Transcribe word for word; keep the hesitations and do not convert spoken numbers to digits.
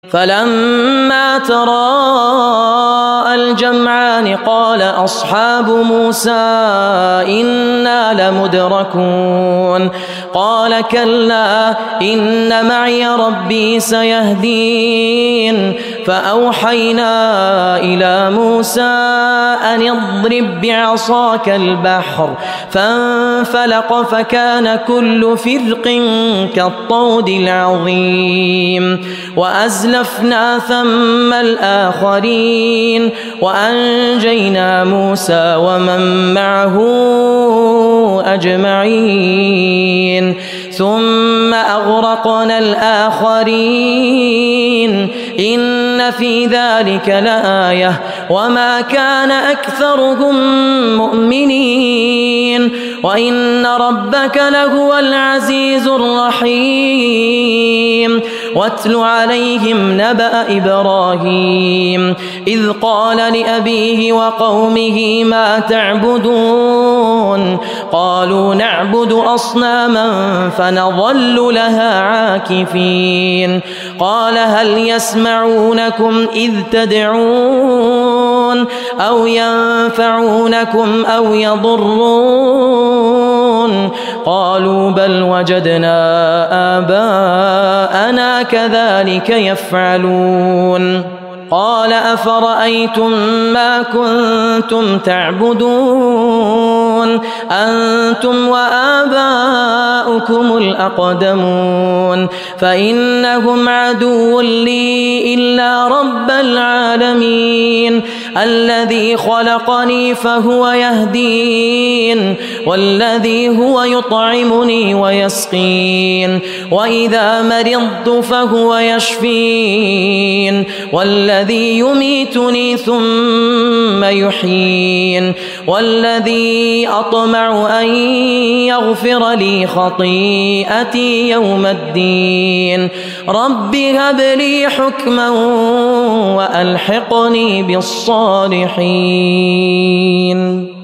فلما تراءى الجمعان قال أصحاب موسى إنا لمدركون قال كلا إن معي ربي سيهدين فأوحينا إلى موسى أن اضرب بعصاك البحر فانفلق فكان كل فرق كالطود العظيم وأزلفنا ثم الآخرين وأنجينا موسى ومن معه أجمعين ثم أغرقنا الآخرين إن في ذلك لآية وما كان أكثرهم مؤمنين وإن ربك لهو العزيز الرحيم واتل عليهم نبأ إبراهيم إذ قال لأبيه وقومه ما تعبدون قالوا نعبد أصناما فنظل لها عاكفين قال هل يسمعونكم إذ تدعون أو ينفعونكم أو يضرون قالوا بل وجدنا آباءنا كذلك يفعلون قال أفرأيتم ما كنتم تعبدون أنتم وآباؤكم الأقدمون فإنهم عدو لي إلا رب العالمين الذي خلقني فهو يهدين والذي هو يطعمني ويسقين وإذا مرضت فهو يشفين والذي يميتني ثم يحيين والذي أطمع أن يغفر لي خطيئتي يوم الدين رب هب لي حكما وألحقني بالصالحين.